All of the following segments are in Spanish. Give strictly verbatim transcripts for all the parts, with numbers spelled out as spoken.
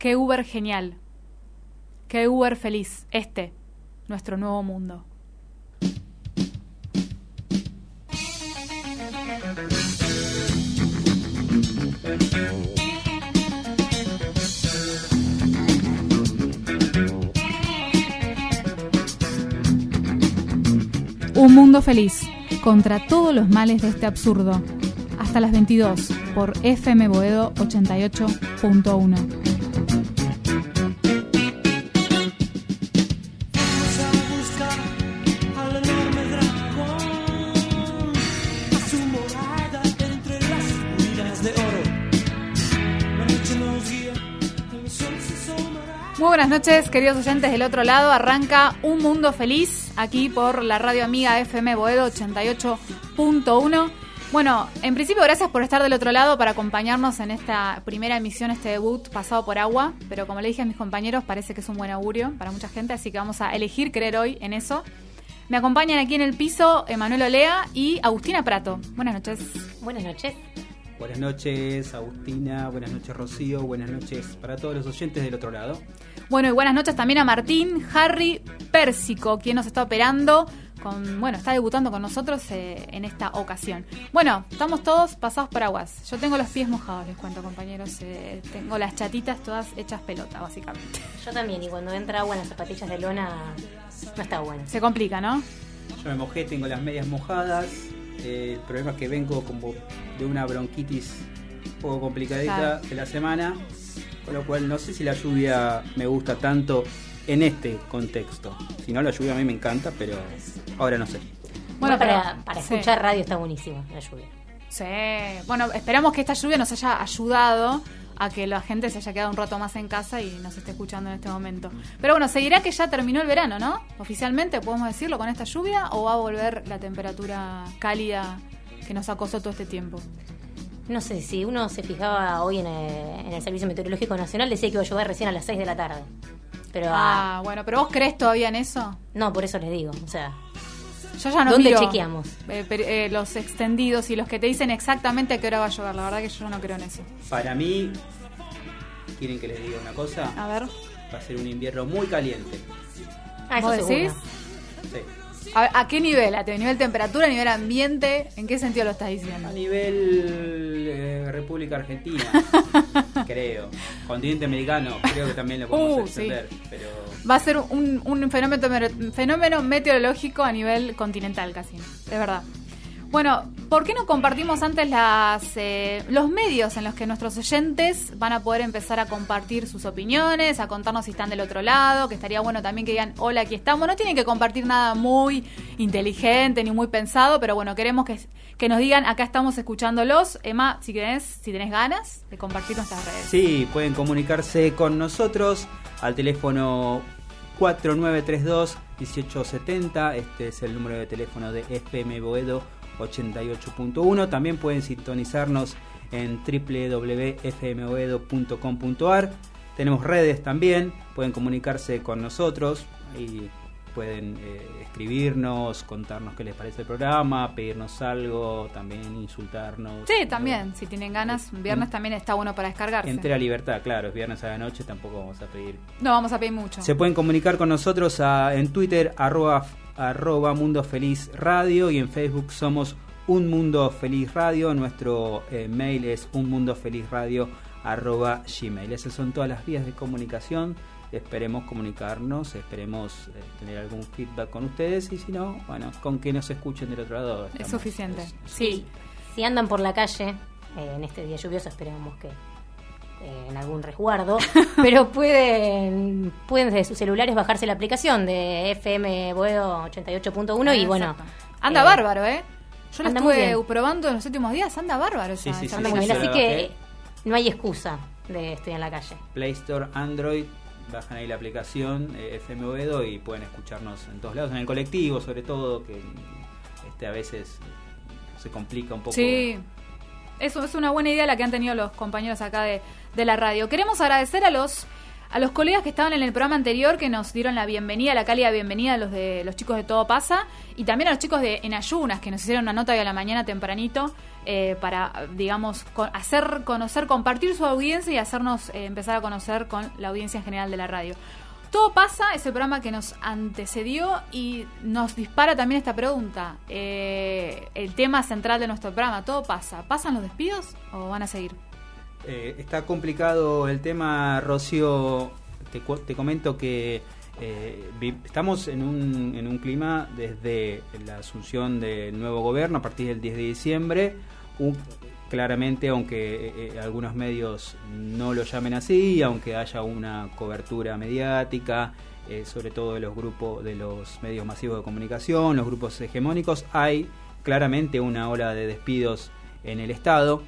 Qué Uber genial. Qué Uber feliz. Este, nuestro nuevo mundo. Un mundo feliz, contra todos los males de este absurdo. Hasta las veintidós, por F M Boedo ochenta y ocho punto uno. Muy buenas noches, queridos oyentes del otro lado. Arranca Un Mundo Feliz aquí por la radio amiga F M Boedo ochenta y ocho punto uno. Bueno, en principio gracias por estar del otro lado para acompañarnos en esta primera emisión, este debut pasado por agua, pero como le dije a mis compañeros, parece que es un buen augurio para mucha gente, así que vamos a elegir creer hoy en eso. Me acompañan aquí en el piso Emanuel Olea y Agustina Prato. Buenas noches. Buenas noches. Buenas noches, Agustina. Buenas noches, Rocío. Buenas noches para todos los oyentes del otro lado. Bueno, y buenas noches también a Martín Harry Pérsico, quien nos está operando, con, bueno, está debutando con nosotros eh, en esta ocasión. Bueno, estamos todos pasados por aguas. Yo tengo los pies mojados, les cuento, compañeros. Eh, tengo las chatitas todas hechas pelota, básicamente. Yo también, y cuando entra agua en las zapatillas de lona, no está bueno. Se complica, ¿no? Yo me mojé, tengo las medias mojadas. Eh, el problema es que vengo como de una bronquitis un poco complicadita claro. de la semana, con lo cual no sé si la lluvia me gusta tanto en este contexto. Si no, la lluvia a mí me encanta, pero ahora no sé. Bueno, para, para escuchar sí. radio está buenísimo la lluvia. Sí, bueno, esperamos que esta lluvia nos haya ayudado a que la gente se haya quedado un rato más en casa y nos esté escuchando en este momento. Pero bueno, seguirá que ya terminó el verano, ¿no? Oficialmente, ¿podemos decirlo con esta lluvia o va a volver la temperatura cálida que nos acosó todo este tiempo? No sé, si uno se fijaba hoy en el, en el Servicio Meteorológico Nacional, decía que iba a llover recién a las seis de la tarde. Pero ah, ah, bueno, ¿pero vos crees todavía en eso? No, por eso les digo, o sea... Yo ya no ¿Dónde miro, chequeamos? Eh, eh, los extendidos y los que te dicen exactamente a qué hora va a llover. La verdad que yo no creo en eso. Para mí, ¿quieren que les diga una cosa? A ver. Va a ser un invierno muy caliente. Ah, ¿eso ¿Vos decís? Sí. A, ¿A qué nivel? ¿A nivel temperatura? ¿A nivel ambiente? ¿En qué sentido lo estás diciendo? A nivel eh, República Argentina, creo. Continente americano, creo que también lo podemos uh, extender. Sí. Pero... Va a ser un, un fenómeno, fenómeno meteorológico a nivel continental casi, es verdad. Bueno, ¿por qué no compartimos antes las eh, los medios en los que nuestros oyentes van a poder empezar a compartir sus opiniones, a contarnos si están del otro lado, que estaría bueno también que digan, hola, aquí estamos. No tienen que compartir nada muy inteligente ni muy pensado, pero bueno, queremos que, que nos digan, acá estamos escuchándolos. Emma, si tenés, si tenés ganas de compartir nuestras redes. Sí, pueden comunicarse con nosotros al teléfono cuatro nueve tres dos, uno ocho siete cero. Este es el número de teléfono de F M Boedo ochenta y ocho punto uno. También pueden sintonizarnos en doble u doble u doble u punto f m boedo punto com punto a r. Tenemos redes también, pueden comunicarse con nosotros y pueden eh, escribirnos, contarnos qué les parece el programa, pedirnos algo, también insultarnos. Sí, también, si tienen ganas, un viernes también está bueno para descargarse. Entera libertad, claro, es viernes a la noche, tampoco vamos a pedir. No vamos a pedir mucho. Se pueden comunicar con nosotros a, en Twitter, arroba, arroba Mundo Feliz Radio, y en Facebook somos Un Mundo Feliz Radio. Nuestro eh, mail es unmundofelizradio arroba gmail. Esas son todas las vías de comunicación. Esperemos comunicarnos, esperemos eh, tener algún feedback con ustedes, y si no, bueno, con que nos escuchen del otro lado. Es suficiente. Es, sí. Si andan por la calle eh, en este día lluvioso, esperemos que eh, en algún resguardo, pero pueden pueden desde sus celulares bajarse la aplicación de F M Boedo ochenta y ocho punto uno, y bueno, anda eh, bárbaro, ¿eh? Yo lo estuve probando en los últimos días, anda bárbaro. Sí, sí, sí, anda sí, muy sí, bien, sí, así que no hay excusa de estoy en la calle. Play Store, Android, bajan ahí la aplicación eh, F M Boedo y pueden escucharnos en todos lados, en el colectivo sobre todo, que este a veces se complica un poco. Sí, eso es una buena idea la que han tenido los compañeros acá de, de la radio. Queremos agradecer a los a los colegas que estaban en el programa anterior, que nos dieron la bienvenida, la cálida bienvenida a los de los chicos de Todo Pasa, y también a los chicos de En Ayunas, que nos hicieron una nota hoy a la mañana tempranito, eh, para, digamos, con, hacer conocer, compartir su audiencia y hacernos eh, empezar a conocer con la audiencia en general de la radio. Todo Pasa es el programa que nos antecedió y nos dispara también esta pregunta. Eh, el tema central de nuestro programa, Todo Pasa. ¿Pasan los despidos o van a seguir? Eh, está complicado el tema, Rocío. Te, te comento que eh, estamos en un, en un clima desde la asunción del nuevo gobierno a partir del diez de diciembre. Un, claramente, aunque eh, algunos medios no lo llamen así, aunque haya una cobertura mediática, eh, sobre todo de los grupos, de los medios masivos de comunicación, los grupos hegemónicos, hay claramente una ola de despidos en el Estado.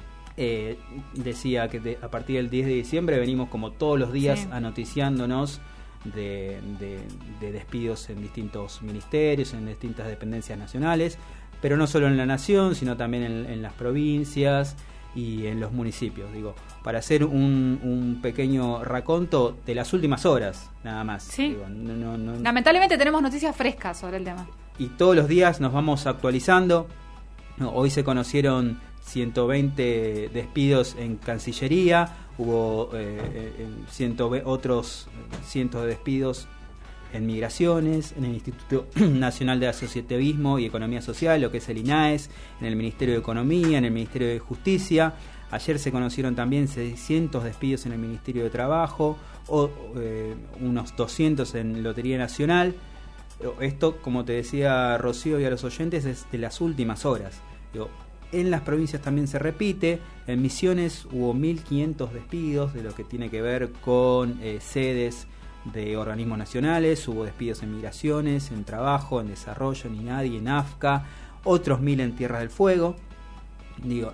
Eh, decía que de, a partir del diez de diciembre venimos como todos los días sí. anoticiándonos de, de, de despidos en distintos ministerios, en distintas dependencias nacionales, pero no solo en la nación, sino también en, en las provincias y en los municipios. Digo, para hacer un, un pequeño raconto de las últimas horas, nada más. Sí. Digo, no, no, no, Lamentablemente tenemos noticias frescas sobre el tema. Y todos los días nos vamos actualizando. No, hoy se conocieron ciento veinte despidos en Cancillería, hubo eh, ciento veinte, otros cientos de despidos en Migraciones, en el Instituto Nacional de Asociativismo y Economía Social, lo que es el INAES, en el Ministerio de Economía, en el Ministerio de Justicia. Ayer se conocieron también seiscientos despidos en el Ministerio de Trabajo, o eh, unos doscientos en Lotería Nacional. Esto, como te decía Rocío y a los oyentes, es de las últimas horas. Digo, en las provincias también se repite. En Misiones hubo mil quinientos despidos de lo que tiene que ver con eh, sedes de organismos nacionales. Hubo despidos en Migraciones, en Trabajo, en Desarrollo, en INADI, en AFCA, otros mil en Tierra del Fuego. Digo,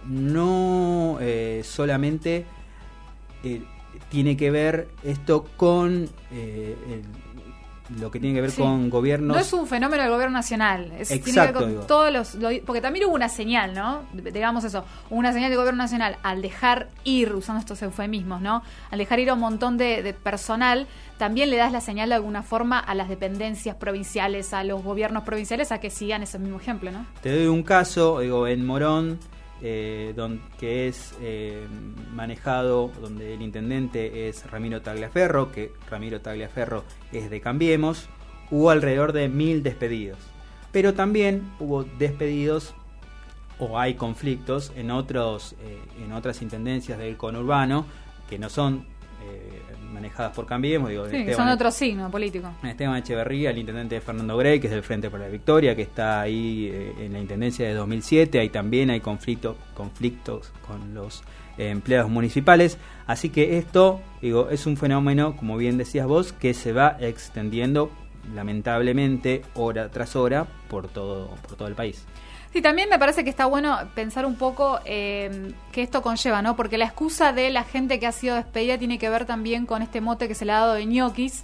no eh, solamente eh, tiene que ver esto con eh, el, lo que tiene que ver sí. con gobiernos. No es un fenómeno del gobierno nacional. Es, Exacto, tiene que ver con digo. todos los, lo, porque también hubo una señal, ¿no? Digamos eso, una señal del gobierno nacional al dejar ir, usando estos eufemismos, ¿no? Al dejar ir a un montón de, de personal, también le das la señal de alguna forma a las dependencias provinciales, a los gobiernos provinciales, a que sigan ese mismo ejemplo, ¿no? Te doy un caso, digo, en Morón, eh, don, que es eh, manejado, donde el intendente es Ramiro Tagliaferro, que Ramiro Tagliaferro es de Cambiemos, hubo alrededor de mil despedidos. Pero también hubo despedidos, o hay conflictos, en otros eh, en otras intendencias del conurbano, que no son eh, manejadas por Cambiemos. Digo, sí, Esteban, son otro signo político. Esteban Echeverría, el intendente de Fernando Grey, que es del Frente por la Victoria, que está ahí eh, en la intendencia de dos mil siete. Ahí también hay conflicto, conflictos con los eh, empleados municipales. Así que esto, digo, es un fenómeno, como bien decías vos, que se va extendiendo lamentablemente hora tras hora por todo, por todo el país. Sí, también me parece que está bueno pensar un poco eh, qué esto conlleva, ¿no? Porque la excusa de la gente que ha sido despedida tiene que ver también con este mote que se le ha dado de ñoquis,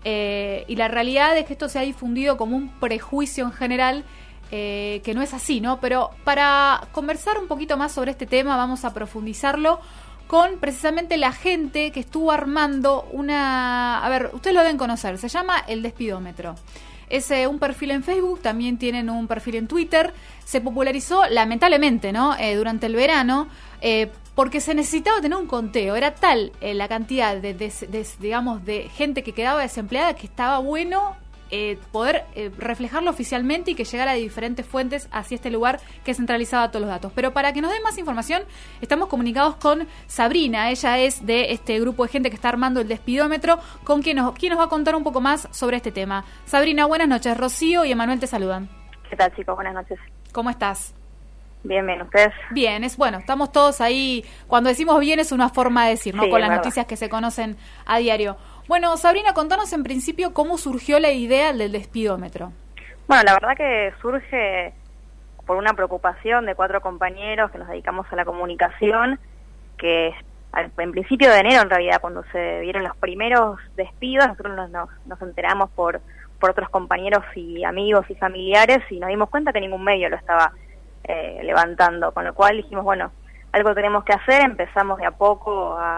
eh, y la realidad es que esto se ha difundido como un prejuicio en general, eh, que no es así, ¿no? Pero para conversar un poquito más sobre este tema vamos a profundizarlo con precisamente la gente que estuvo armando una... A ver, ustedes lo deben conocer, se llama El Despidómetro. Es eh, un perfil en Facebook, también tienen un perfil en Twitter. Se popularizó, lamentablemente, ¿no? Eh, durante el verano, eh, porque se necesitaba tener un conteo. Era tal eh, la cantidad de, de, de, digamos, de gente que quedaba desempleada que estaba bueno eh, poder eh, reflejarlo oficialmente y que llegara de diferentes fuentes hacia este lugar que centralizaba todos los datos. Pero para que nos den más información, estamos comunicados con Sabrina. Ella es de este grupo de gente que está armando el Despidómetro, con quien nos, quien nos va a contar un poco más sobre este tema. Sabrina, buenas noches. Rocío y Emanuel te saludan. ¿Qué tal, chicos? Buenas noches. ¿Cómo estás? Bien, bien. ¿Ustedes? Bien, es bueno, estamos todos ahí. Cuando decimos bien es una forma de decir, ¿no? Sí, con las verdad. Noticias que se conocen a diario. Bueno, Sabrina, contanos en principio cómo surgió la idea del Despidómetro. Bueno, la verdad que surge por una preocupación de cuatro compañeros que nos dedicamos a la comunicación, que al, en principio de enero, en realidad, cuando se vieron los primeros despidos, nosotros nos, nos, nos enteramos por, por otros compañeros y amigos y familiares y nos dimos cuenta que ningún medio lo estaba eh, levantando, con lo cual dijimos, bueno, algo tenemos que hacer. Empezamos de a poco a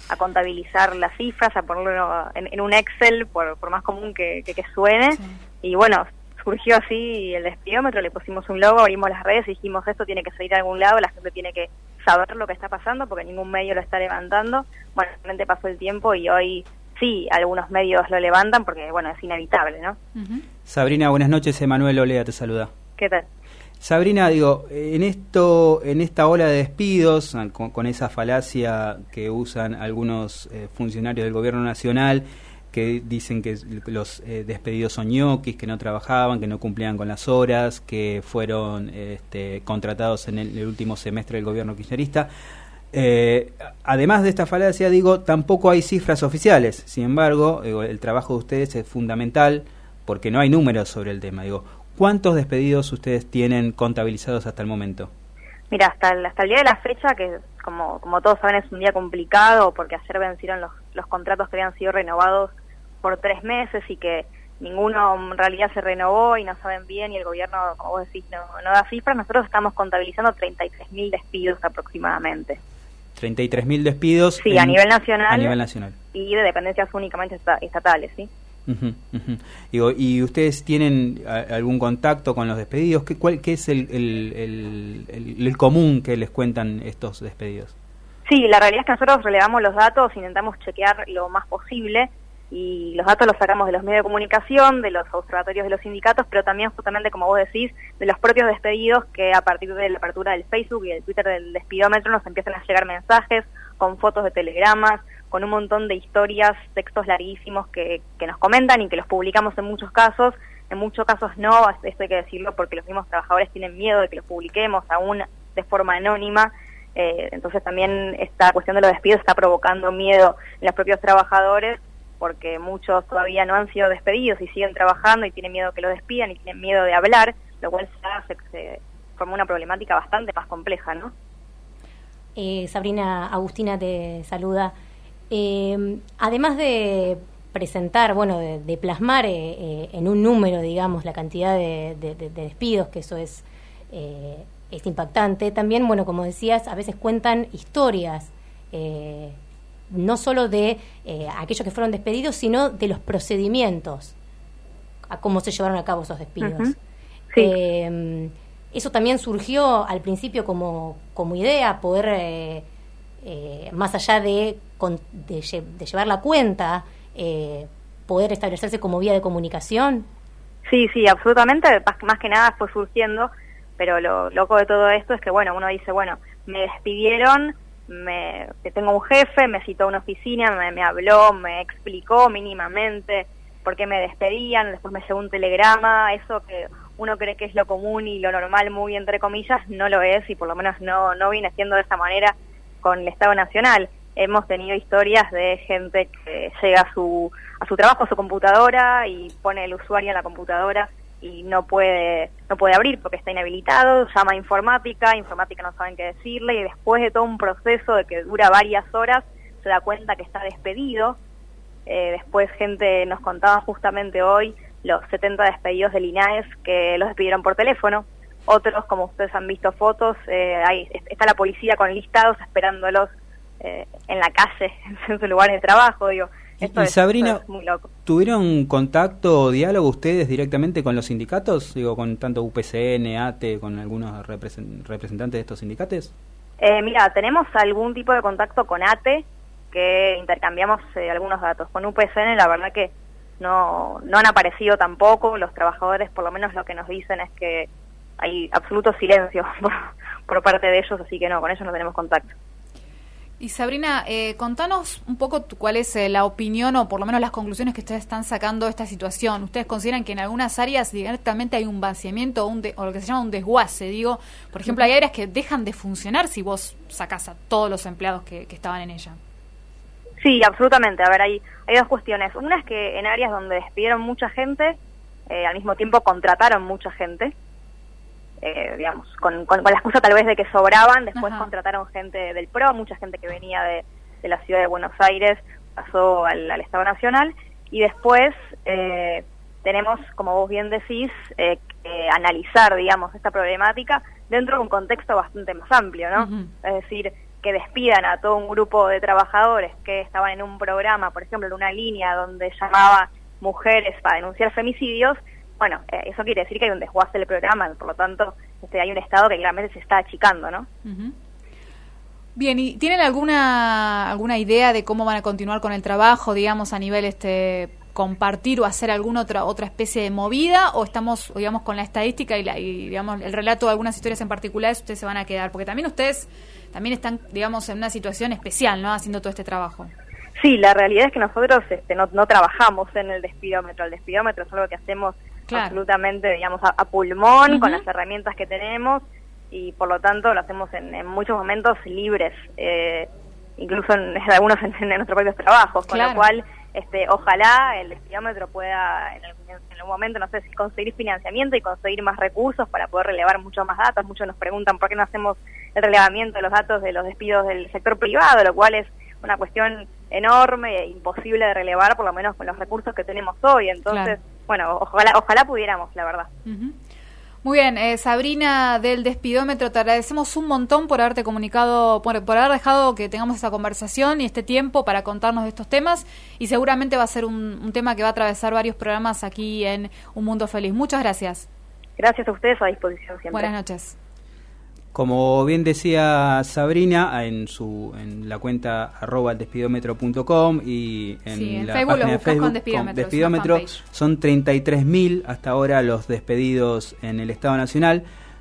a contabilizar las cifras, a ponerlo en, en un Excel, por, por más común que, que, que suene, sí. Y bueno, surgió así el despidómetro, le pusimos un logo, abrimos las redes y dijimos, esto tiene que salir a algún lado, la gente tiene que saber lo que está pasando, porque ningún medio lo está levantando. Bueno, realmente pasó el tiempo y hoy sí, algunos medios lo levantan, porque bueno, es inevitable, ¿no? Uh-huh. Sabrina, buenas noches, Emanuel Olea te saluda. ¿Qué tal? Sabrina, digo, en esto, en esta ola de despidos, con, con esa falacia que usan algunos eh, funcionarios del gobierno nacional, que dicen que los eh, despedidos son ñoquis, que no trabajaban, que no cumplían con las horas, que fueron este, contratados en el, el último semestre del gobierno kirchnerista. Eh, además de esta falacia, digo, tampoco hay cifras oficiales. Sin embargo, digo, el trabajo de ustedes es fundamental porque no hay números sobre el tema. Digo, ¿cuántos despedidos ustedes tienen contabilizados hasta el momento? Mira, hasta el, hasta el día de la fecha, que como, como todos saben es un día complicado porque ayer vencieron los, los contratos que habían sido renovados por tres meses y que ninguno en realidad se renovó y no saben bien y el gobierno, como vos decís, no, no da cifras. Nosotros estamos contabilizando treinta y tres mil despidos aproximadamente. treinta y tres mil despidos. Sí, en, a nivel nacional. A nivel nacional. Y de dependencias únicamente estatales, ¿sí? Uh-huh, uh-huh. Digo, ¿y ustedes tienen a, algún contacto con los despedidos? ¿Qué, cuál, qué es el, el, el, el, el común que les cuentan estos despedidos? Sí, la realidad es que nosotros relevamos los datos, intentamos chequear lo más posible y los datos los sacamos de los medios de comunicación, de los observatorios de los sindicatos, pero también justamente, como vos decís, de los propios despedidos que a partir de la apertura del Facebook y del Twitter del despidómetro nos empiezan a llegar mensajes con fotos de telegramas, con un montón de historias, textos larguísimos que, que nos comentan y que los publicamos en muchos casos. En muchos casos no, esto hay que decirlo porque los mismos trabajadores tienen miedo de que los publiquemos aún de forma anónima. Eh, entonces también esta cuestión de los despidos está provocando miedo en los propios trabajadores porque muchos todavía no han sido despedidos y siguen trabajando y tienen miedo que los despidan y tienen miedo de hablar, lo cual se hace que se forma una problemática bastante más compleja, ¿no? Eh, Sabrina, Agustina te saluda. Eh, además de presentar, bueno, de, de plasmar eh, eh, en un número, digamos, la cantidad de, de, de, de despidos, que eso es, eh, es impactante, también, bueno, como decías, a veces cuentan historias, eh, no solo de eh, aquellos que fueron despedidos, sino de los procedimientos, a cómo se llevaron a cabo esos despidos. Uh-huh. Sí. Eh, eso también surgió al principio como, como idea, poder, eh, eh, más allá de, de, de llevar la cuenta, eh, poder establecerse como vía de comunicación. Sí, sí, absolutamente, más que nada fue surgiendo, pero lo loco de todo esto es que, bueno, uno dice, bueno, me despidieron, me tengo un jefe, me citó a una oficina, me, me habló, me explicó mínimamente por qué me despedían, después me llegó un telegrama, eso que uno cree que es lo común y lo normal, muy entre comillas, no lo es y por lo menos no, no viene siendo de esa manera con el Estado Nacional. Hemos tenido historias de gente que llega a su, a su trabajo, a su computadora y pone el usuario en la computadora y no puede no puede abrir porque está inhabilitado, llama a informática, informática no saben qué decirle y después de todo un proceso de que dura varias horas se da cuenta que está despedido. Eh, después gente nos contaba justamente hoy los setenta despedidos del I N A E S que los despidieron por teléfono. Otros, como ustedes han visto fotos, eh, ahí está la policía con listados esperándolos eh, en la calle, en su lugar de trabajo, digo. Esto y es, Sabrina, esto es muy loco. ¿Tuvieron contacto o diálogo ustedes directamente con los sindicatos? Digo, con tanto U P C N, A T E, con algunos representantes de estos sindicatos. Eh, mira, tenemos algún tipo de contacto con A T E, que intercambiamos eh, algunos datos. Con U P C N la verdad que no, no han aparecido tampoco. Los trabajadores por lo menos lo que nos dicen es que hay absoluto silencio por, por parte de ellos, así que no, con ellos no tenemos contacto. Y Sabrina, eh, contanos un poco tu, cuál es eh, la opinión o por lo menos las conclusiones que ustedes están sacando de esta situación. ¿Ustedes consideran que en algunas áreas directamente hay un vaciamiento o, un de, o lo que se llama un desguace? Digo, por ejemplo, hay áreas que dejan de funcionar si vos sacás a todos los empleados que, que estaban en ella. Sí, absolutamente. A ver, hay, hay dos cuestiones. Una es que en áreas donde despidieron mucha gente, eh, al mismo tiempo contrataron mucha gente. Eh, digamos, con, con, con la excusa tal vez de que sobraban, después Ajá. contrataron gente del P R O, mucha gente que venía de, de la ciudad de Buenos Aires, pasó al, al Estado Nacional, y después eh, tenemos, como vos bien decís, eh, que analizar, digamos, esta problemática dentro de un contexto bastante más amplio, ¿no? Uh-huh. Es decir, que despidan a todo un grupo de trabajadores que estaban en un programa, por ejemplo, en una línea donde llamaba mujeres para denunciar femicidios, bueno, eh, eso quiere decir que hay un desguace del programa, por lo tanto, este, hay un Estado que claramente se está achicando, ¿no? Uh-huh. Bien, ¿y tienen alguna alguna idea de cómo van a continuar con el trabajo, digamos, a nivel este compartir o hacer alguna otra otra especie de movida, o estamos, digamos, con la estadística y, la, y digamos el relato de algunas historias en particulares, ustedes se van a quedar? Porque también ustedes también están, digamos, en una situación especial, ¿no?, haciendo todo este trabajo. Sí, la realidad es que nosotros este, no, no trabajamos en el despidómetro. El despidómetro es algo que hacemos claro. absolutamente, digamos, a, a pulmón, uh-huh. con las herramientas que tenemos, y por lo tanto lo hacemos en, en muchos momentos libres, eh, incluso en, en algunos en, en nuestros propios trabajos, con claro. lo cual este, ojalá el despidómetro pueda en algún, en algún momento, no sé, si conseguir financiamiento y conseguir más recursos para poder relevar mucho más datos. Muchos nos preguntan por qué no hacemos el relevamiento de los datos de los despidos del sector privado, lo cual es una cuestión enorme e imposible de relevar, por lo menos con los recursos que tenemos hoy. Entonces, claro. bueno, ojalá ojalá pudiéramos, la verdad. Uh-huh. Muy bien, eh, Sabrina del Despidómetro, te agradecemos un montón por haberte comunicado, por, por haber dejado que tengamos esta conversación y este tiempo para contarnos de estos temas, y seguramente va a ser un, un tema que va a atravesar varios programas aquí en Un Mundo Feliz. Muchas gracias. Gracias a ustedes, a disposición siempre. Buenas noches. Como bien decía Sabrina, en su en la cuenta arroba el despidómetro punto com y en, sí, en la Facebook página de Facebook con Despidómetro, con Despidómetro son treinta y tres mil hasta ahora los despedidos en el Estado Nacional.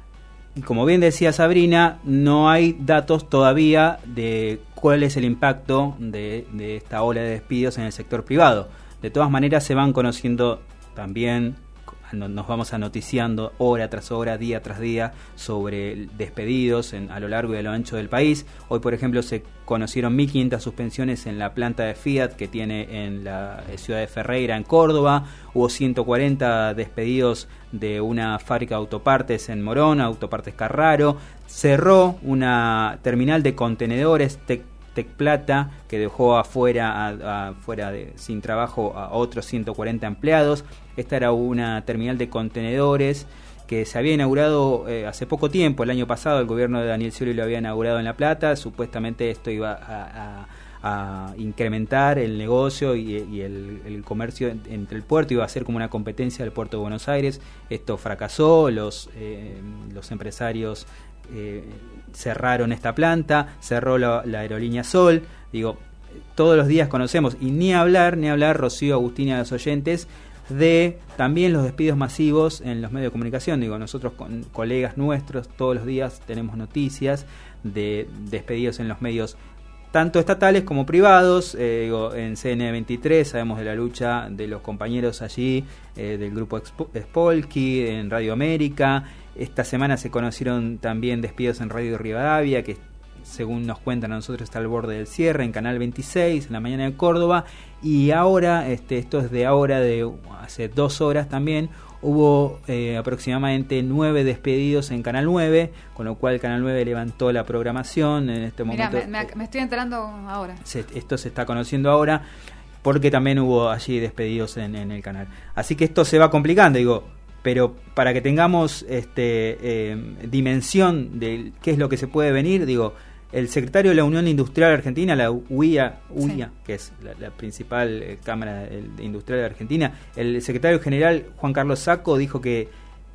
Y como bien decía Sabrina, no hay datos todavía de cuál es el impacto de, de esta ola de despidos en el sector privado. De todas maneras se van conociendo también, nos vamos anoticiando hora tras hora, día tras día, sobre despedidos en, a lo largo y a lo ancho del país. Hoy, por ejemplo, se conocieron mil quinientas suspensiones en la planta de Fiat que tiene en la ciudad de Ferreira, en Córdoba. Hubo ciento cuarenta despedidos de una fábrica de autopartes en Morón, Autopartes Carraro. Cerró una terminal de contenedores Tec Tecplata, que dejó afuera, a, a, fuera de, sin trabajo a otros ciento cuarenta empleados. Esta era una terminal de contenedores que se había inaugurado eh, hace poco tiempo. El año pasado el gobierno de Daniel Scioli lo había inaugurado en La Plata. Supuestamente esto iba a, a, a incrementar el negocio y, y el, el comercio entre el puerto, iba a ser como una competencia del puerto de Buenos Aires. Esto fracasó, los, eh, los empresarios Eh, cerraron esta planta, cerró la, la aerolínea Sol. Digo, todos los días conocemos, y ni hablar, ni hablar, Rocío, Agustina, a los oyentes, de también los despidos masivos en los medios de comunicación. Digo, nosotros con colegas nuestros todos los días tenemos noticias de despedidos en los medios tanto estatales como privados. Eh, digo, en C N veintitrés sabemos de la lucha de los compañeros allí, eh, del grupo Spolky, en Radio América. Esta semana se conocieron también despidos en Radio Rivadavia, que según nos cuentan a nosotros está al borde del cierre, en Canal veintiséis, en la mañana de Córdoba. Y ahora, este, esto es de ahora, de hace dos horas también, hubo eh, aproximadamente nueve despedidos en Canal nueve, con lo cual Canal nueve levantó la programación en este Mirá, momento. Me, me, me estoy enterando ahora. Se, esto se está conociendo ahora, porque también hubo allí despedidos en, en el canal. Así que esto se va complicando, digo, pero para que tengamos este eh, dimensión de qué es lo que se puede venir, digo, el secretario de la Unión Industrial Argentina, la U I A, U I A sí. que es la, la principal eh, cámara industrial de Argentina, el secretario general Juan Carlos Sacco dijo que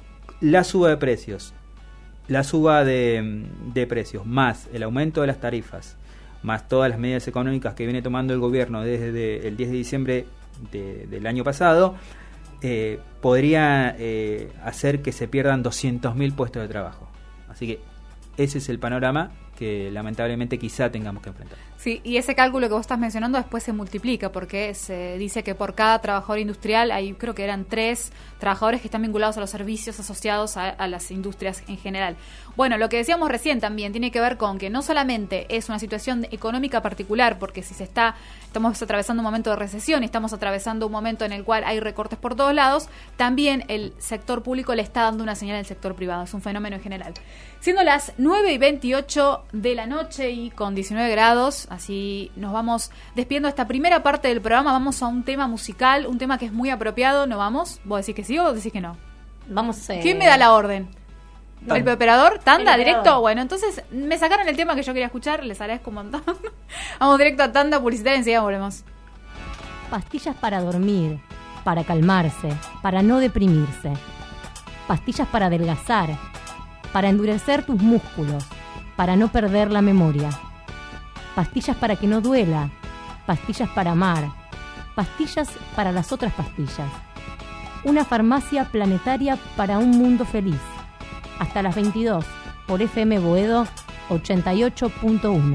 la suba de precios, la suba de, de precios, más el aumento de las tarifas, más todas las medidas económicas que viene tomando el gobierno desde el diez de diciembre de, del año pasado, eh, podría eh, hacer que se pierdan doscientos mil puestos de trabajo. Así que ese es el panorama que lamentablemente quizá tengamos que enfrentar. Sí, y ese cálculo que vos estás mencionando después se multiplica, porque se dice que por cada trabajador industrial hay, creo que eran tres trabajadores que están vinculados a los servicios asociados a, a las industrias en general. Bueno, lo que decíamos recién también tiene que ver con que no solamente es una situación económica particular, porque si se está, estamos atravesando un momento de recesión y estamos atravesando un momento en el cual hay recortes por todos lados, también el sector público le está dando una señal al sector privado, es un fenómeno en general. Siendo las nueve y veintiocho de la noche y con diecinueve grados, así nos vamos despidiendo esta primera parte del programa. Vamos a un tema musical, un tema que es muy apropiado. ¿No vamos? ¿Vos decís que sí o vos decís que no? Vamos. Eh... ¿Quién me da la orden? Tan- ¿El operador? ¿Tanda? El ¿Directo? operador. Bueno, entonces me sacaron el tema que yo quería escuchar, les agradezco un montón. Vamos directo a tanda publicitaria y enseguida volvemos. Pastillas para dormir, para calmarse, para no deprimirse. Pastillas para adelgazar, para endurecer tus músculos, para no perder la memoria. Pastillas para que no duela, pastillas para amar, pastillas para las otras pastillas. Una farmacia planetaria para un mundo feliz. Hasta las veintidós, por F M Boedo ochenta y ocho punto uno.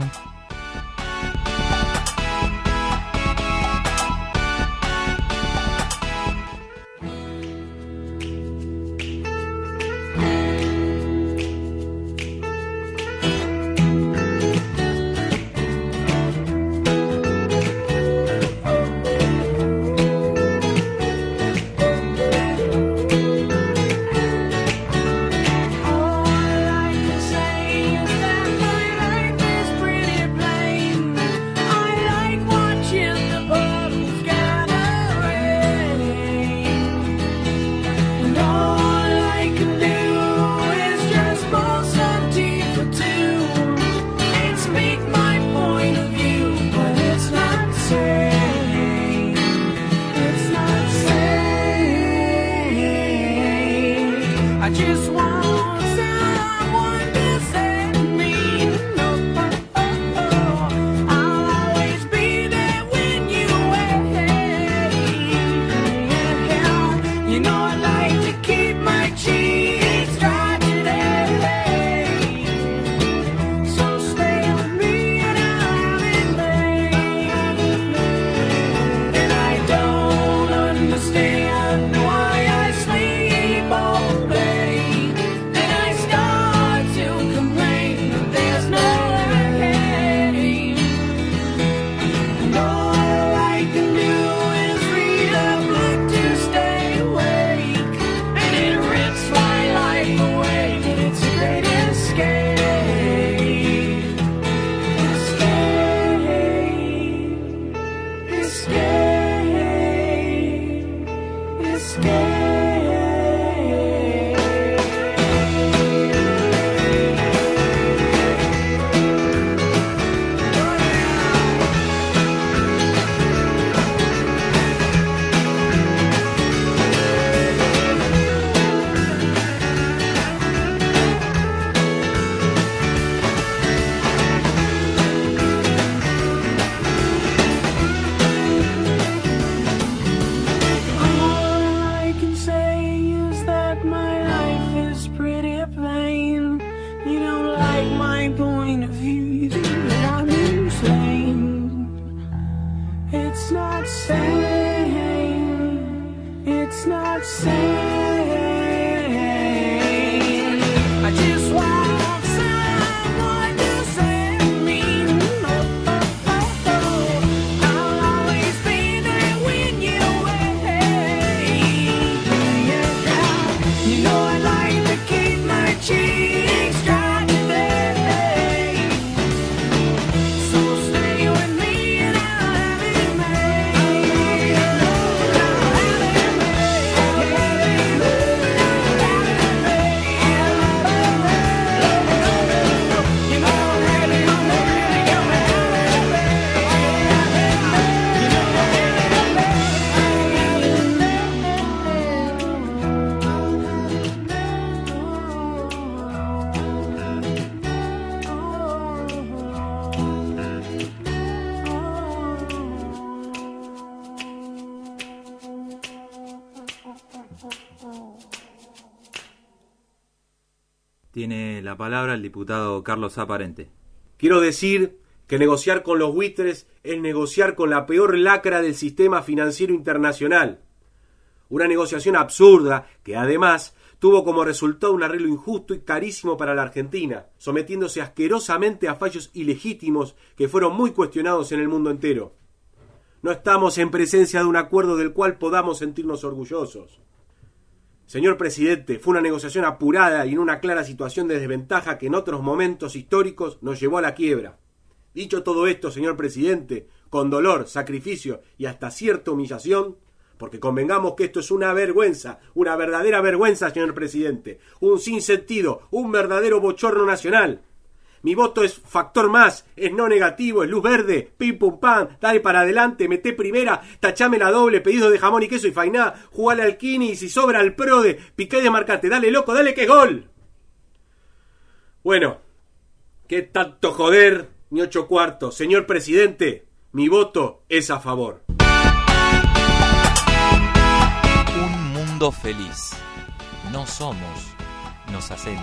Tiene la palabra el diputado Carlos Aparente. Quiero decir que negociar con los buitres es negociar con la peor lacra del sistema financiero internacional. Una negociación absurda que además tuvo como resultado un arreglo injusto y carísimo para la Argentina, sometiéndose asquerosamente a fallos ilegítimos que fueron muy cuestionados en el mundo entero. No estamos en presencia de un acuerdo del cual podamos sentirnos orgullosos. Señor presidente, fue una negociación apurada y en una clara situación de desventaja que en otros momentos históricos nos llevó a la quiebra. Dicho todo esto, señor presidente, con dolor, sacrificio y hasta cierta humillación, Porque convengamos que esto es una vergüenza, una verdadera vergüenza, señor presidente. Un sinsentido, un verdadero bochorno nacional. Mi voto es factor más, es no negativo, es luz verde, pim pum pam, dale para adelante, meté primera, tachame la doble, pedido de jamón y queso y fainá, jugale al Kini y si sobra al Prode, piqué de marcate, dale loco, dale que es gol. Bueno, qué tanto joder, ni ocho cuartos. Señor presidente, mi voto es a favor. Un mundo feliz. No somos, nos hacemos.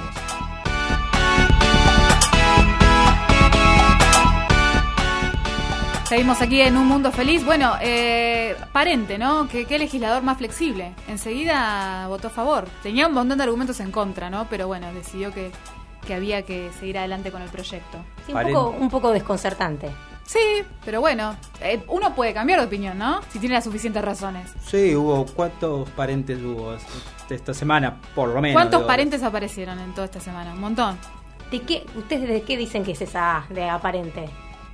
Seguimos aquí en Un Mundo Feliz. Bueno, eh, Parente, ¿no? ¿Qué, qué legislador más flexible. Enseguida votó a favor. Tenía un montón de argumentos en contra, ¿no? Pero bueno, decidió que, que había que seguir adelante con el proyecto. Sí, un poco, un poco desconcertante. Sí, pero bueno, eh, uno puede cambiar de opinión, ¿no? Si tiene las suficientes razones. Sí, hubo. ¿Cuántos parentes hubo esta semana? Por lo menos. ¿Cuántos digo. parentes aparecieron en toda esta semana? Un montón. ¿De qué, ¿Ustedes de qué dicen que es esa A de aparente?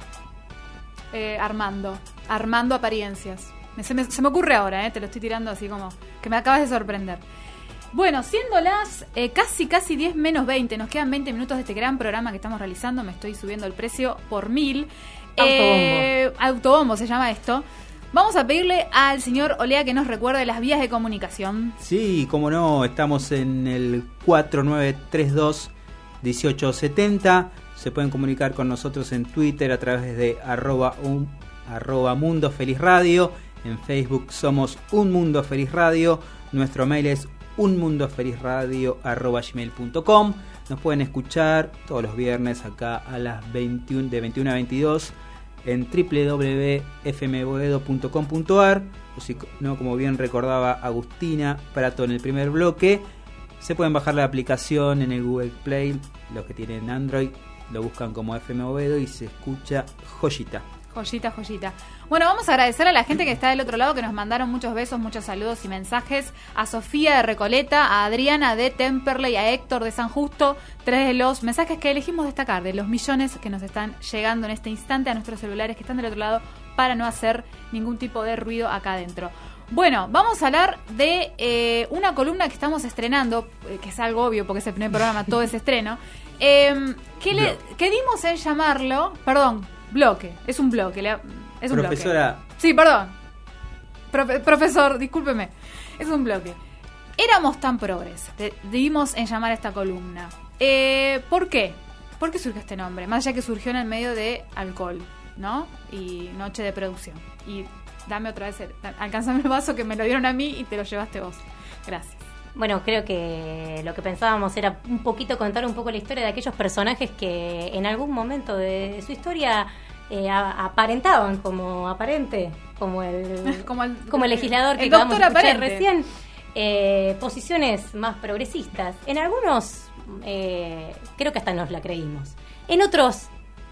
Eh, Armando. Armando Apariencias. Me, se, me, se me ocurre ahora, eh, te lo estoy tirando así como que me acabas de sorprender. Bueno, siendo las eh, casi casi diez menos veinte, nos quedan veinte minutos de este gran programa que estamos realizando. Me estoy subiendo el precio por mil. Autobombo. Eh, autobombo se llama esto. Vamos a pedirle al señor Olea que nos recuerde las vías de comunicación. Sí, como no, estamos en el cuatro nueve tres dos, uno ocho siete cero. Se pueden comunicar con nosotros en Twitter a través de arroba, un, arroba Mundo Feliz Radio. En Facebook somos Un Mundo Feliz Radio. Nuestro mail es unmundofelizradio arroba gmail punto com. Nos pueden escuchar todos los viernes acá a las veintiuna, de veintiuna a veintidós en doble u doble u doble u punto f m boedo punto com punto a r. O si no, como bien recordaba Agustina Prato en el primer bloque, se pueden bajar la aplicación en el Google Play. Los que tienen Android lo buscan como F M Boedo y se escucha joyita. Joyita, joyita. Bueno, vamos a agradecer a la gente que está del otro lado, que nos mandaron muchos besos, muchos saludos y mensajes. A Sofía de Recoleta, a Adriana de Temperley, a Héctor de San Justo. Tres de los mensajes que elegimos destacar, de los millones que nos están llegando en este instante a nuestros celulares que están del otro lado, para no hacer ningún tipo de ruido acá adentro. Bueno, vamos a hablar de eh, una columna que estamos estrenando, eh, que es algo obvio porque es el primer programa, todo es estreno. Eh, que, le, que dimos en llamarlo, perdón, bloque, es un bloque, le, es un Profesora. bloque. Sí, perdón. Profe, profesor, discúlpeme. Es un bloque. Éramos tan progres, le dimos en llamar a esta columna. Eh, ¿Por qué? ¿Por qué surge este nombre? Más allá que surgió en el medio de alcohol, ¿no? Y noche de producción. Y dame otra vez, el, alcánzame el vaso que me lo dieron a mí y te lo llevaste vos. Gracias. Bueno, creo que lo que pensábamos era un poquito contar un poco la historia de aquellos personajes que en algún momento de su historia eh, a, aparentaban como aparente, como el como el, como el legislador que el acabamos de doctor escuchar aparente. recién, eh, posiciones más progresistas. En algunos eh, creo que hasta nos la creímos. En otros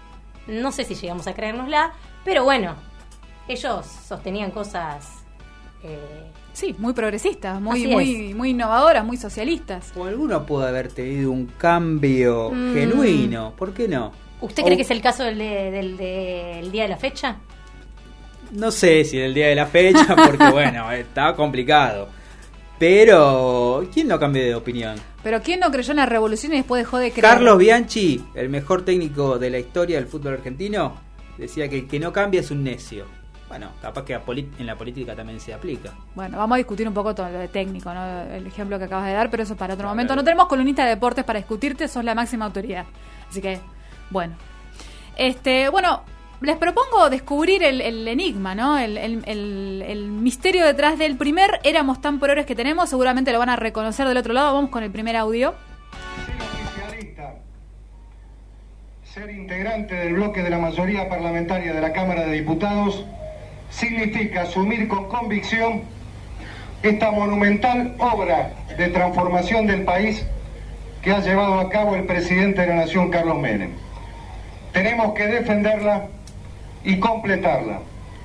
no sé si llegamos a creérnosla, pero bueno, ellos sostenían cosas eh, sí, muy progresistas, muy Así muy es. muy innovadoras, muy socialistas. O alguno puede haber tenido un cambio Mm. genuino, ¿por qué no? ¿Usted O- cree que es el caso del, de- del, del día de la fecha? No sé si en el día de la fecha, porque bueno, estaba complicado. Pero, ¿quién no cambió de opinión? Pero ¿quién no creyó en la revolución y después dejó de creer? Carlos Bianchi, el mejor técnico de la historia del fútbol argentino, decía que el que no cambia es un necio. Bueno, capaz que a poli- en la política también se aplica. Bueno, vamos a discutir un poco todo lo de técnico, ¿no? El ejemplo que acabas de dar, pero eso para otro Claro. momento. No tenemos columnista de deportes para discutirte, sos la máxima autoridad. Así que, bueno. Este, bueno, les propongo descubrir el, el enigma, ¿no? El, el, el, el misterio detrás del primer Éramos tan progres que tenemos. Seguramente lo van a reconocer del otro lado. Vamos con el primer audio. Ser oficialista, ser integrante del bloque de la mayoría parlamentaria de la Cámara de Diputados, significa asumir con convicción esta monumental obra de transformación del país que ha llevado a cabo el presidente de la Nación, Carlos Menem. Tenemos que defenderla y completarla.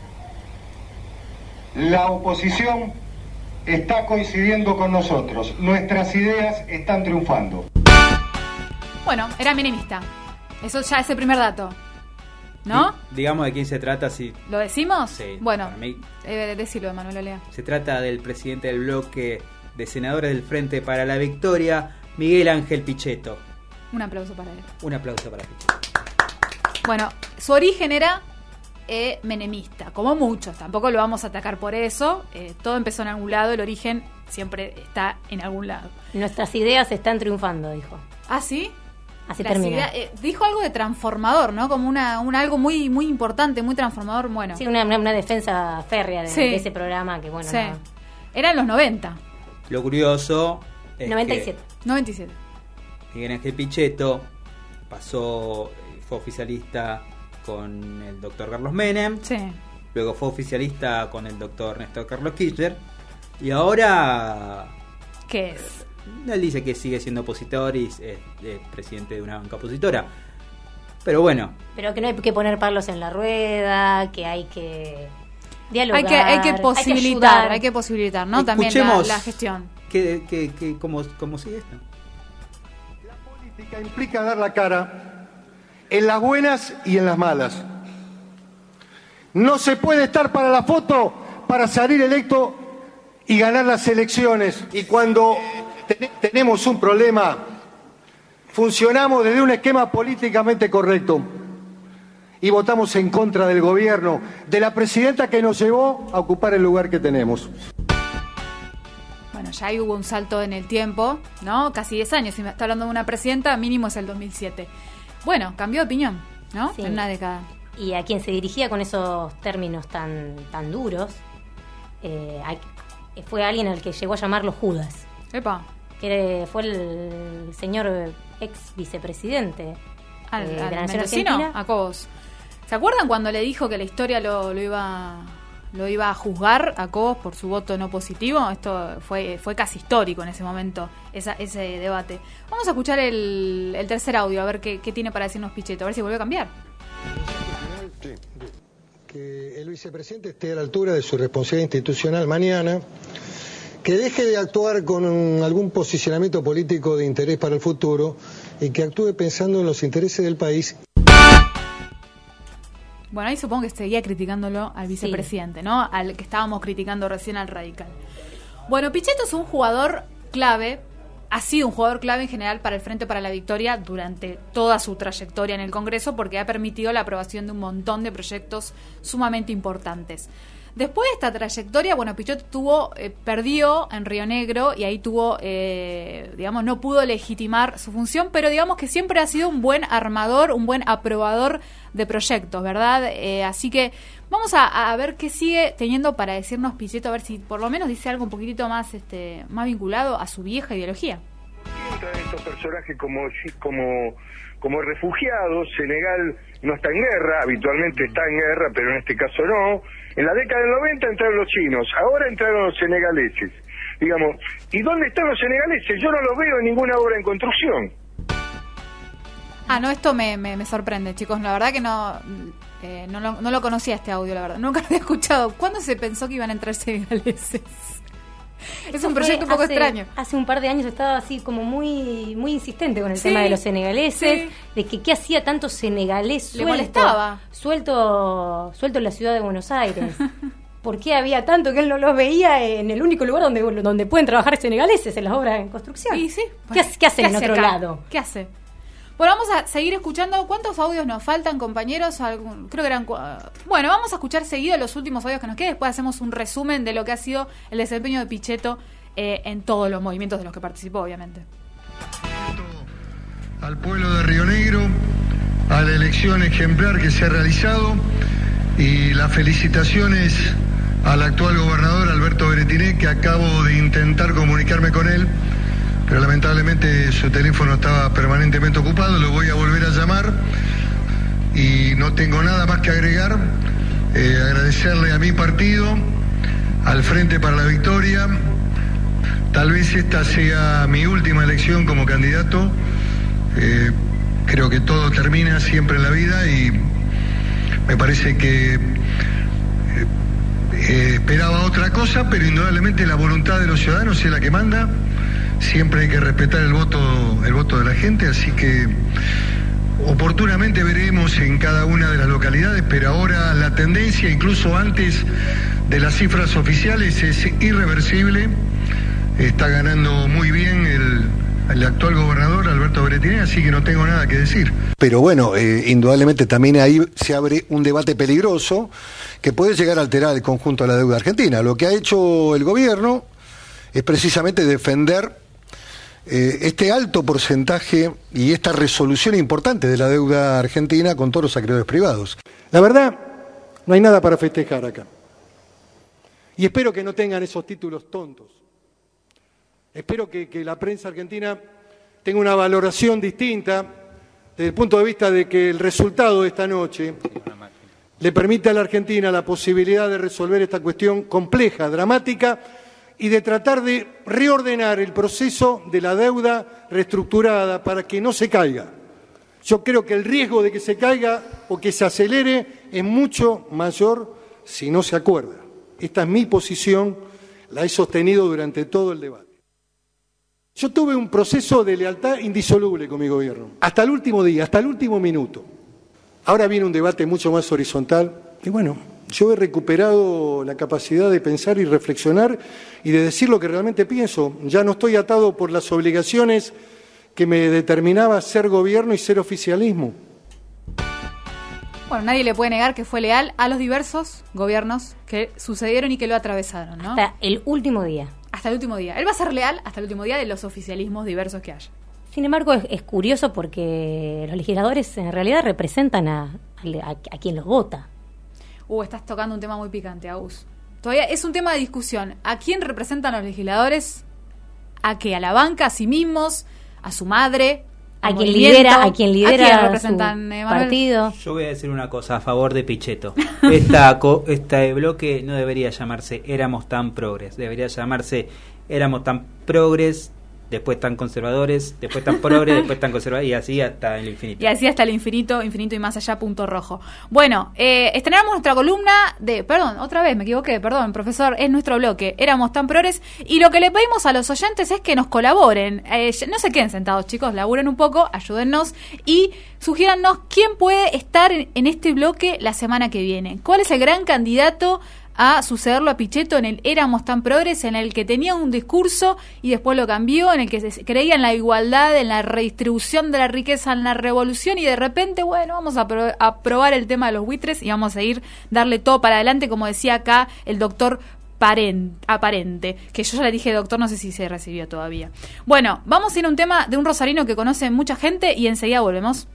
La oposición está coincidiendo con nosotros. Nuestras ideas están triunfando. Bueno, era menemista. Eso ya es el primer dato. ¿no? Sí, digamos de quién se trata, si ¿Lo decimos? Sí, Bueno, para mí- eh, decilo, Emanuel Olea. se trata del presidente del bloque de senadores del Frente para la Victoria, Miguel Ángel Pichetto. Un aplauso para él. Un aplauso para Pichetto. Bueno, su origen era eh, menemista, como muchos. Tampoco lo vamos a atacar por eso. Eh, todo empezó en algún lado, el origen siempre está en algún lado. Nuestras ideas están triunfando, dijo. ¿Ah, sí? Así Las termina. ideas- eh, dijo algo de transformador, ¿no? Como una, un algo muy muy importante, muy transformador. Bueno, Sí, una, una, una defensa férrea de, Sí. de ese programa que, bueno, sí. no- Era en los noventa, Lo curioso es noventa y siete. noventa y siete. que Miguel Ángel Pichetto pasó, fue oficialista con el doctor Carlos Menem, Sí. luego fue oficialista con el doctor Néstor Carlos Kirchner, y ahora ¿Qué es? él dice que sigue siendo opositor y es, es presidente de una banca opositora. Pero bueno, Pero que no hay que poner palos en la rueda, que hay que dialogar. Hay que, hay que posibilitar, ayudar. hay que posibilitar, ¿no? También la, escuchemos la gestión. que, que, que, cómo, cómo sigue esto. La política implica dar la cara en las buenas y en las malas. No se puede estar para la foto para salir electo y ganar las elecciones. Y cuando ten- tenemos un problema, funcionamos desde un esquema políticamente correcto y votamos en contra del gobierno, de la presidenta que nos llevó a ocupar el lugar que tenemos. Bueno, ya ahí hubo un salto en el tiempo, ¿no? Casi diez años. Si me está hablando de una presidenta, mínimo es el dos mil siete. Bueno, cambió de opinión, ¿no? Sí. En una década. Y a quien se dirigía con esos términos tan, tan duros, eh, a- fue alguien al que llegó a llamarlo Judas, Epa, que fue el señor ex vicepresidente al, eh, de al la Nación mendocino, Argentina. a Cobos. ¿Se acuerdan cuando le dijo que la historia lo, lo iba lo iba a juzgar a Cobos por su voto no positivo? Esto fue fue casi histórico en ese momento, esa, ese debate. Vamos a escuchar el, el tercer audio, a ver qué, qué tiene para decirnos Pichetto, a ver si vuelve a cambiar. Que el vicepresidente esté a la altura de su responsabilidad institucional mañana, que deje de actuar con un- algún posicionamiento político de interés para el futuro y que actúe pensando en los intereses del país. Bueno, ahí supongo que seguía criticándolo al vicepresidente, ¿no? Al que estábamos criticando recién, al radical. Bueno, Pichetto es un jugador clave, ha sido un jugador clave en general para el Frente para la Victoria durante toda su trayectoria en el Congreso, porque ha permitido la aprobación de un montón de proyectos sumamente importantes. Después de esta trayectoria, bueno, Pichetto tuvo, eh, perdió en Río Negro y ahí tuvo, eh, digamos, no pudo legitimar su función, pero digamos que siempre ha sido un buen armador, un buen aprobador de proyectos, ¿verdad? Eh, así que vamos a, a ver qué sigue teniendo para decirnos Pichetto, a ver si por lo menos dice algo un poquitito más, este, más vinculado a su vieja ideología. Entran estos personajes como, como, como refugiados. Senegal no está en guerra, habitualmente está en guerra, pero en este caso no. En la década del noventa entraron los chinos, ahora entraron los senegaleses. Digamos, ¿y dónde están los senegaleses? Yo no los veo en ninguna obra en construcción. Ah, no, esto me, me, me sorprende, chicos. La verdad que no, eh, no, lo, no lo conocía este audio, la verdad. Nunca lo había escuchado. ¿Cuándo se pensó que iban a entrar senegaleses? Es Eso un proyecto fue un poco hace- extraño. Hace un par de años estaba así como muy muy insistente con el Sí, tema de los senegaleses, sí. de que qué hacía tanto senegalés Le suelto, molestaba. suelto, suelto en la ciudad de Buenos Aires. ¿Por qué había tanto que él no los veía en el único lugar donde, donde pueden trabajar senegaleses, en las obras en construcción? Y sí. ¿Qué, hace- qué hacen en otro acá? lado? ¿Qué hace? Bueno, vamos a seguir escuchando. ¿Cuántos audios nos faltan, compañeros? Algún- creo que eran... cua- Bueno, vamos a escuchar seguido los últimos audios que nos queden. Después hacemos un resumen de lo que ha sido el desempeño de Pichetto eh, en todos los movimientos de los que participó, obviamente. Al pueblo de Río Negro, a la elección ejemplar que se ha realizado y las felicitaciones al actual gobernador Alberto Beretiné, que acabo de intentar comunicarme con él, pero lamentablemente su teléfono estaba permanentemente ocupado. Lo voy a volver a llamar y no tengo nada más que agregar. Eh, agradecerle a mi partido, al Frente para la Victoria. Tal vez esta sea mi última elección como candidato. Eh, creo que todo termina siempre en la vida y me parece que eh, eh, esperaba otra cosa, pero indudablemente la voluntad de los ciudadanos es la que manda. Siempre hay que respetar el voto, el voto de la gente, así que oportunamente veremos en cada una de las localidades, pero ahora la tendencia, incluso antes de las cifras oficiales, es irreversible. Está ganando muy bien el, el actual gobernador Alberto Bretigny, así que no tengo nada que decir. Pero bueno, eh, indudablemente también ahí se abre un debate peligroso que puede llegar a alterar el conjunto de la deuda argentina. Lo que ha hecho el gobierno es precisamente defender eh, este alto porcentaje y esta resolución importante de la deuda argentina con todos los acreedores privados. La verdad, no hay nada para festejar acá. Y espero que no tengan esos títulos tontos. Espero que, que la prensa argentina tenga una valoración distinta desde el punto de vista de que el resultado de esta noche le permite a la Argentina la posibilidad de resolver esta cuestión compleja, dramática, y de tratar de reordenar el proceso de la deuda reestructurada para que no se caiga. Yo creo que el riesgo de que se caiga o que se acelere es mucho mayor si no se acuerda. Esta es mi posición, la he sostenido durante todo el debate. Yo tuve un proceso de lealtad indisoluble con mi gobierno, hasta el último día, hasta el último minuto. Ahora viene un debate mucho más horizontal y bueno, yo he recuperado la capacidad de pensar y reflexionar y de decir lo que realmente pienso. Ya no estoy atado por las obligaciones que me determinaba ser gobierno y ser oficialismo. Bueno, nadie le puede negar que fue leal a los diversos gobiernos que sucedieron y que lo atravesaron, ¿no? Hasta el último día. Hasta el último día. Él va a ser leal hasta el último día de los oficialismos diversos que haya. Sin embargo, es, es curioso porque los legisladores en realidad representan a, a, a quien los vota. Uh, estás tocando un tema muy picante, Agus. Todavía es un tema de discusión. ¿A quién representan los legisladores? ¿A qué? ¿A la banca? ¿A sí mismos? ¿A su madre? ¿A quien lidera, a quien lidera ¿A quién representan, su eh, partido? Yo voy a decir una cosa a favor de Pichetto. Esta, co- este bloque no debería llamarse Éramos tan progres. Debería llamarse Éramos tan progres, después tan conservadores, después tan progres, después tan conservadores, y así hasta el infinito. Y así hasta el infinito, infinito y más allá, punto rojo. Bueno, eh, estrenamos nuestra columna de... Perdón, otra vez, me equivoqué, perdón, profesor, es nuestro bloque, Éramos tan progres, y lo que le pedimos a los oyentes es que nos colaboren. Eh, no se queden sentados, chicos, laburen un poco, ayúdennos y sugiérannos quién puede estar en, en este bloque la semana que viene. ¿Cuál es el gran candidato a sucederlo a Pichetto en el Éramos tan progres, en el que tenía un discurso y después lo cambió, en el que se creía en la igualdad, en la redistribución de la riqueza, en la revolución, y de repente, bueno, vamos a, pro- a probar el tema de los buitres y vamos a ir, darle todo para adelante, como decía acá el doctor Parent, aparente, que yo ya le dije doctor, no sé si se recibió todavía. Bueno, vamos a ir a un tema de un rosarino que conoce mucha gente y enseguida volvemos.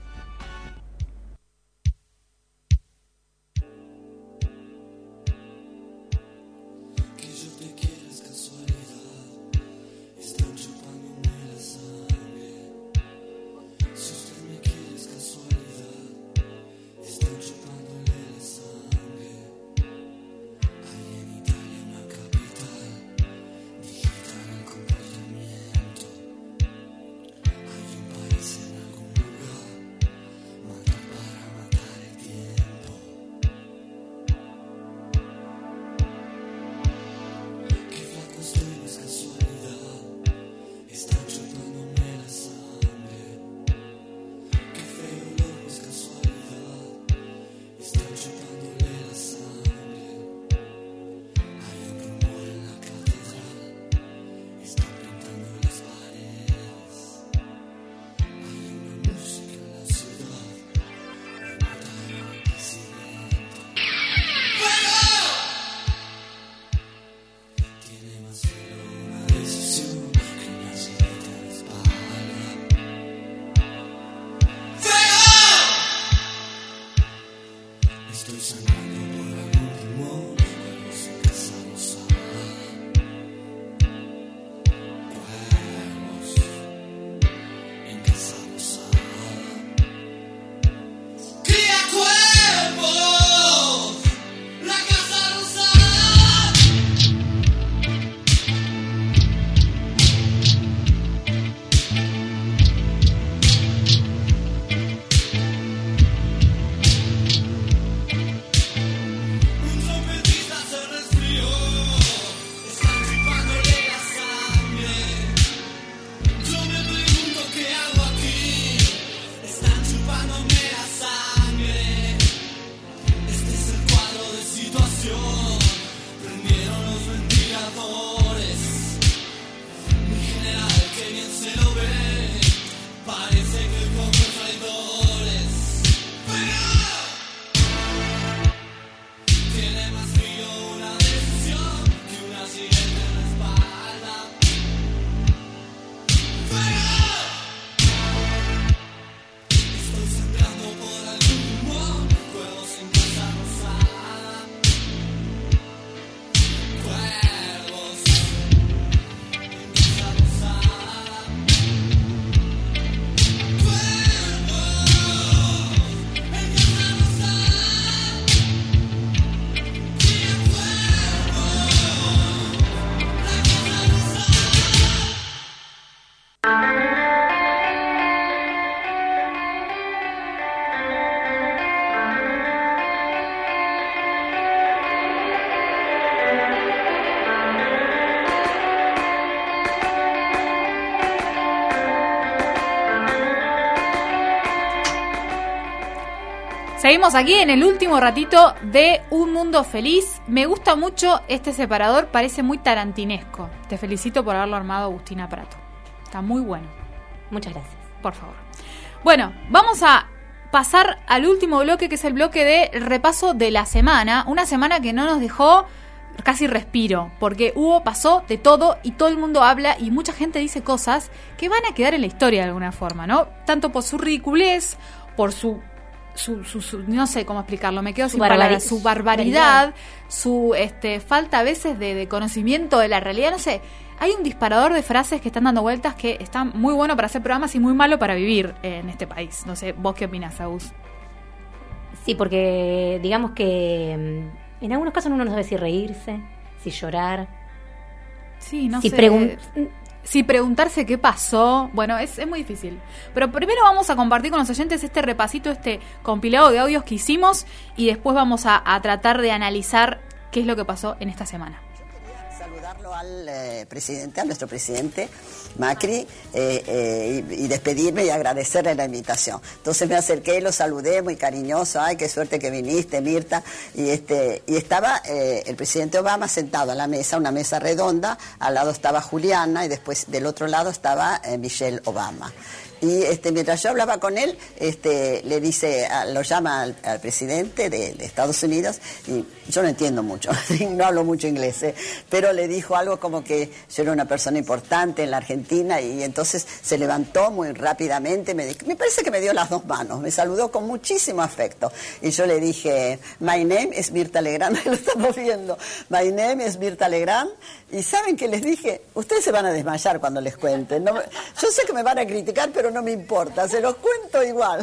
Seguimos aquí en el último ratito de Un Mundo Feliz. Me gusta mucho este separador, parece muy tarantinesco. Te felicito por haberlo armado, Agustina Prato. Está muy bueno. Muchas gracias. Por favor. Bueno, vamos a pasar al último bloque, que es el bloque de repaso de la semana. Una semana que no nos dejó casi respiro, porque hubo, pasó de todo y todo el mundo habla y mucha gente dice cosas que van a quedar en la historia de alguna forma, ¿no? Tanto por su ridiculez, por su... Su, su, su, no sé cómo explicarlo, me quedo Su sin barbari- palabras, su barbaridad, su este, falta a veces de, de conocimiento de la realidad, no sé, hay un disparador de frases que están dando vueltas que están muy bueno para hacer programas y muy malo para vivir en este país. No sé, ¿vos qué opinás, Agus? Sí, porque digamos que en algunos casos uno no sabe si reírse, si llorar, Sí, no si sé. pregun- Si preguntarse qué pasó, bueno, es, es muy difícil. Pero primero vamos a compartir con los oyentes este repasito, este compilado de audios que hicimos y después vamos a, a tratar de analizar qué es lo que pasó en esta semana. Saludarlo al eh, presidente, a nuestro presidente Macri, eh, eh, y, y despedirme y agradecerle la invitación. Entonces me acerqué y lo saludé, muy cariñoso. Ay, qué suerte que viniste, Mirta. Y este y estaba eh, el presidente Obama sentado a la mesa, una mesa redonda. Al lado estaba Juliana y después del otro lado estaba eh, Michelle Obama. Y este, mientras yo hablaba con él, este, le dice, a, lo llama al, al presidente de, de Estados Unidos, y yo no entiendo mucho, no hablo mucho inglés, ¿eh? Pero le dijo algo como que yo era una persona importante en la Argentina, y entonces se levantó muy rápidamente, me, me parece que me dio las dos manos, me saludó con muchísimo afecto, y yo le dije, my name is Mirta Legrand, lo estamos viendo, my name is Mirta Legrand, y ¿saben qué les dije? Ustedes se van a desmayar cuando les cuenten, no, yo sé que me van a criticar, pero no me importa, se los cuento igual.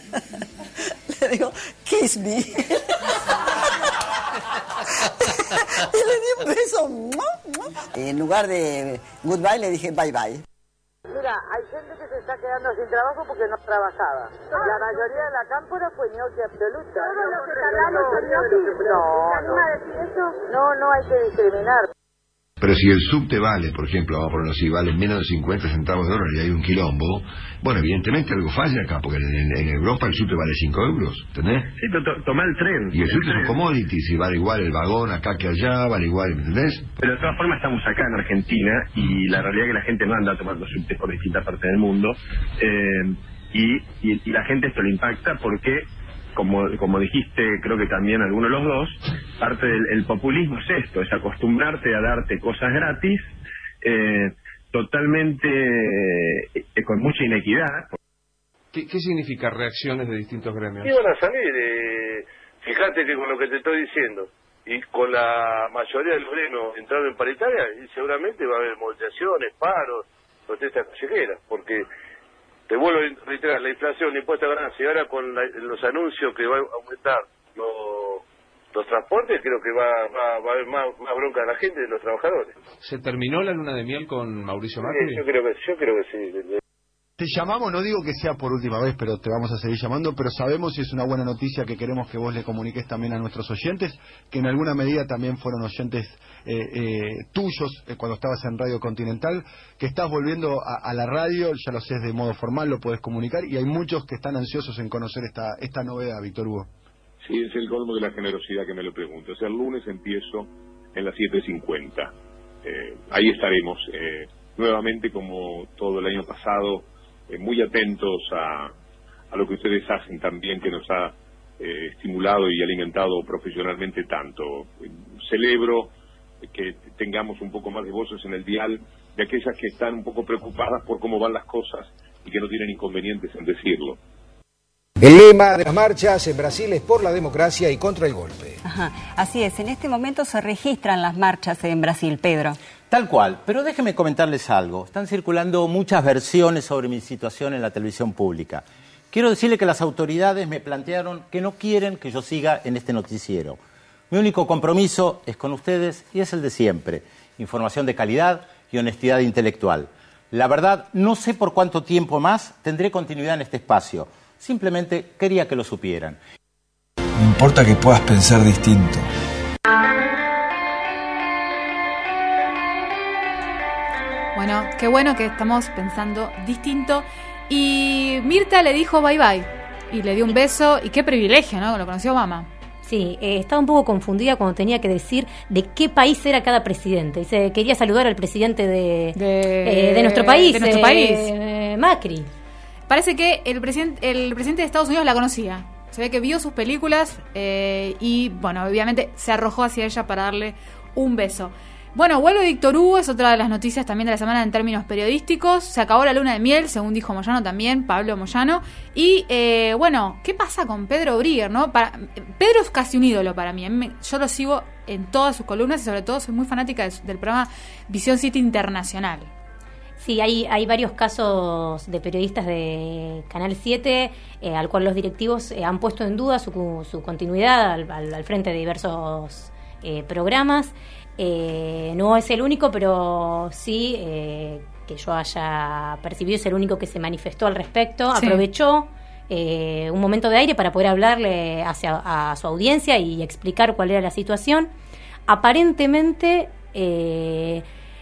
Le digo, kiss me. Y le di un beso. Y en lugar de goodbye le dije bye bye. Mira, hay gente que se está quedando sin trabajo porque no trabajaba. La mayoría de la cámpora fue ñoqui absoluta. ¿Todos los que hablamos son ñoqui? No, ¿se anima a decir eso? No, no hay que discriminar. Pero si el subte vale, por ejemplo, vamos a ponerlo así, vale menos de cincuenta centavos de dólar y hay un quilombo, bueno, evidentemente algo falla acá, porque en, en Europa el subte vale cinco euros, ¿entendés? Sí, pero to- toma el tren. Y el subte son commodities, y vale igual el vagón acá que allá, vale igual, ¿entendés? Pero de todas formas estamos acá en Argentina y la realidad es que la gente no anda tomando subtes por distintas partes del mundo, eh, y, y, y la gente esto le impacta porque, como, como dijiste, creo que también alguno de los dos, parte del el populismo es esto, es acostumbrarte a darte cosas gratis, eh, totalmente eh, con mucha inequidad. ¿Qué, ¿Qué significa reacciones de distintos gremios? Y van a salir, eh, fíjate que con lo que te estoy diciendo, y con la mayoría de los gremios entrando en paritaria, y seguramente va a haber movilizaciones, paros, protestas callejeras, porque te vuelvo a reiterar, la inflación, el impuesto a ganancia, y ahora con la, los anuncios que va a aumentar los, los transportes, creo que va, va, va a haber más, más bronca de la gente y de los trabajadores. ¿Se terminó la luna de miel con Mauricio Macri? Sí, yo creo que, yo creo que sí. Te llamamos, no digo que sea por última vez, pero te vamos a seguir llamando, pero sabemos, y es una buena noticia que queremos que vos le comuniques también a nuestros oyentes, que en alguna medida también fueron oyentes eh, eh, tuyos eh, cuando estabas en Radio Continental, que estás volviendo a, a la radio, ya lo sé de modo formal, lo podés comunicar, y hay muchos que están ansiosos en conocer esta, esta novedad, Víctor Hugo. Sí, es el colmo de la generosidad que me lo pregunto. O sea, el lunes empiezo en las siete cincuenta. Eh, ahí estaremos, eh, nuevamente como todo el año pasado, Eh, muy atentos a, a lo que ustedes hacen también, que nos ha eh, estimulado y alimentado profesionalmente tanto. Eh, celebro que tengamos un poco más de voces en el dial de aquellas que están un poco preocupadas por cómo van las cosas y que no tienen inconvenientes en decirlo. El lema de las marchas en Brasil es por la democracia y contra el golpe. Ajá, así es, en este momento se registran las marchas en Brasil, Pedro. Tal cual, pero déjenme comentarles algo. Están circulando muchas versiones sobre mi situación en la televisión pública. Quiero decirle que las autoridades me plantearon que no quieren que yo siga en este noticiero. Mi único compromiso es con ustedes y es el de siempre. Información de calidad y honestidad intelectual. La verdad, no sé por cuánto tiempo más tendré continuidad en este espacio. Simplemente quería que lo supieran. No importa que puedas pensar distinto. Bueno, qué bueno que estamos pensando distinto. Y Mirta le dijo bye bye. y le dio un beso. Y qué privilegio, ¿no? Lo conoció Obama. Sí, eh, estaba un poco confundida cuando tenía que decir de qué país era cada presidente. Dice, quería saludar al presidente de, de, eh, de nuestro país, de nuestro eh, país. Eh, Macri. Parece que el presidente, el presidente de Estados Unidos la conocía. Se ve que vio sus películas eh, y, bueno, obviamente se arrojó hacia ella para darle un beso. Bueno, vuelve Víctor Hugo, es otra de las noticias también de la semana en términos periodísticos. Se acabó la luna de miel, según dijo Moyano también, Pablo Moyano. Y, eh, bueno, ¿qué pasa con Pedro Brigger, no? Para, Pedro es casi un ídolo para mí. Me, yo lo sigo en todas sus columnas y sobre todo soy muy fanática de, del programa Visión City Internacional. Sí, hay, hay varios casos de periodistas de Canal siete eh, al cual los directivos eh, han puesto en duda su, su continuidad al, al, al frente de diversos eh, programas. Eh, no es el único, pero sí eh, que yo haya percibido es el único que se manifestó al respecto. Sí. Aprovechó eh, un momento de aire para poder hablarle hacia, a su audiencia y explicar cuál era la situación. Aparentemente eh,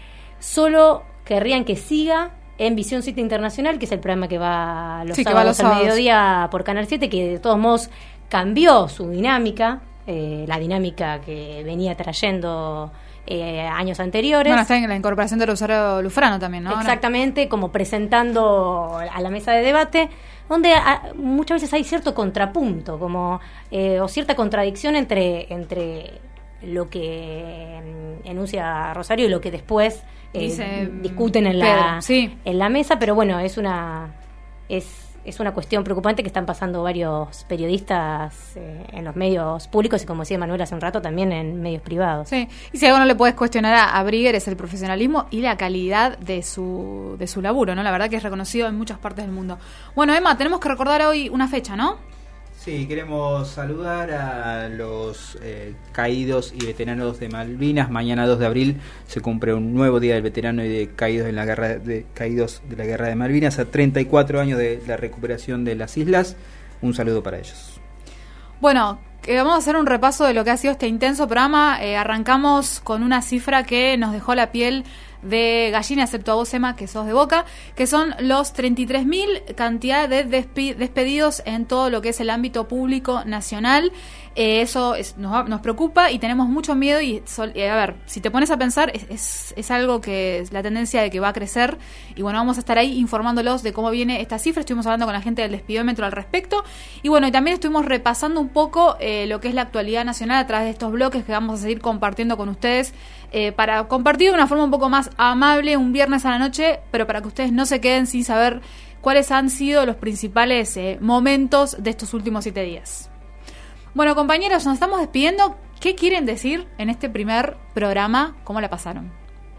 solo querrían que siga en Visión City Internacional, que es el programa que va los sí, sábados al mediodía por Canal siete, que de todos modos cambió su dinámica, eh, la dinámica que venía trayendo eh, años anteriores. Bueno, está en la incorporación de Rosario Lufrano también, ¿no? Exactamente, como presentando a la mesa de debate, donde a, muchas veces hay cierto contrapunto, como eh, o cierta contradicción entre entre lo que enuncia Rosario y lo que después eh, Dice, discuten en la Pedro, sí. en la mesa, pero bueno, es una es es una cuestión preocupante que están pasando varios periodistas eh, en los medios públicos y, como decía Manuel hace un rato, también en medios privados. Sí, y si algo no le puedes cuestionar a, a Brigger es el profesionalismo y la calidad de su de su laburo, ¿no? La verdad que es reconocido en muchas partes del mundo. Bueno, Emma, tenemos que recordar hoy una fecha, ¿no? Sí, queremos saludar a los eh, caídos y veteranos de Malvinas. Mañana dos de abril se cumple un nuevo día del veterano y de caídos en la guerra de caídos de la guerra de Malvinas, a treinta y cuatro años de la recuperación de las islas. Un saludo para ellos. Bueno, eh, vamos a hacer un repaso de lo que ha sido este intenso programa. Eh, arrancamos con una cifra que nos dejó la piel de gallina, excepto a vos, Emma, que sos de Boca, que son los treinta y tres mil cantidad de despi- despedidos en todo lo que es el ámbito público nacional. Eh, eso es, nos, nos preocupa y tenemos mucho miedo y, sol, eh, a ver, si te pones a pensar, es, es, es algo que es la tendencia de que va a crecer y bueno, vamos a estar ahí informándolos de cómo viene esta cifra. Estuvimos hablando con la gente del despidiómetro al respecto y bueno, y también estuvimos repasando un poco eh, lo que es la actualidad nacional a través de estos bloques que vamos a seguir compartiendo con ustedes eh, para compartir de una forma un poco más amable un viernes a la noche, pero para que ustedes no se queden sin saber cuáles han sido los principales eh, momentos de estos últimos siete días. Bueno, compañeros, nos estamos despidiendo. ¿Qué quieren decir en este primer programa? ¿Cómo la pasaron?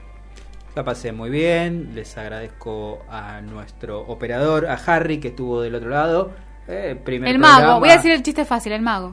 La pasé muy bien. Les agradezco a nuestro operador, a Harry, que estuvo del otro lado. Eh, primer el programa. mago. Voy a decir el chiste fácil, el mago.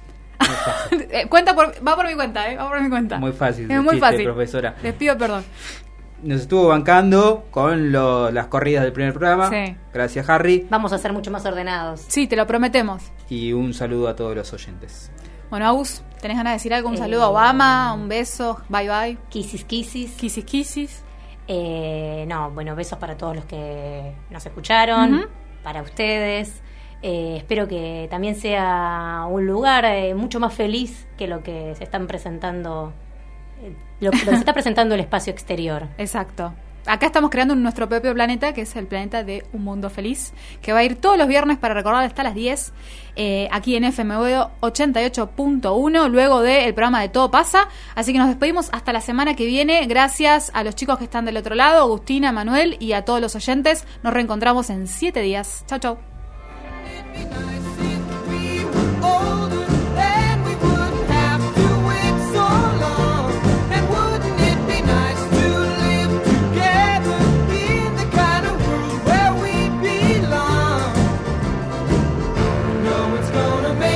Cuenta por, va por mi cuenta, ¿eh? Va por mi cuenta. Muy fácil. Es muy chiste, fácil. Profesora. Les pido perdón. Nos estuvo bancando con lo, las corridas del primer programa. Sí. Gracias, Harry. Vamos a ser mucho más ordenados. Sí, te lo prometemos. Y un saludo a todos los oyentes. Bueno, Agus, ¿tenés ganas de decir algo? Un Eh, saludo a Obama, un beso, bye bye. Kisses, kisses. Kisses, kisses. Eh, no, bueno, besos para todos los que nos escucharon, uh-huh. para ustedes. Eh, espero que también sea un lugar eh, mucho más feliz que lo que se están presentando, eh, lo, lo que se está presentando el espacio exterior. Exacto. Acá estamos creando nuestro propio planeta, que es el planeta de Un Mundo Feliz, que va a ir todos los viernes para recordar hasta las diez, eh, aquí en F M Boedo ochenta y ocho punto uno, luego del programa de Todo Pasa. Así que nos despedimos hasta la semana que viene. Gracias a los chicos que están del otro lado, Agustina, Manuel, y a todos los oyentes. Nos reencontramos en siete días. Chau, chau. Gonna make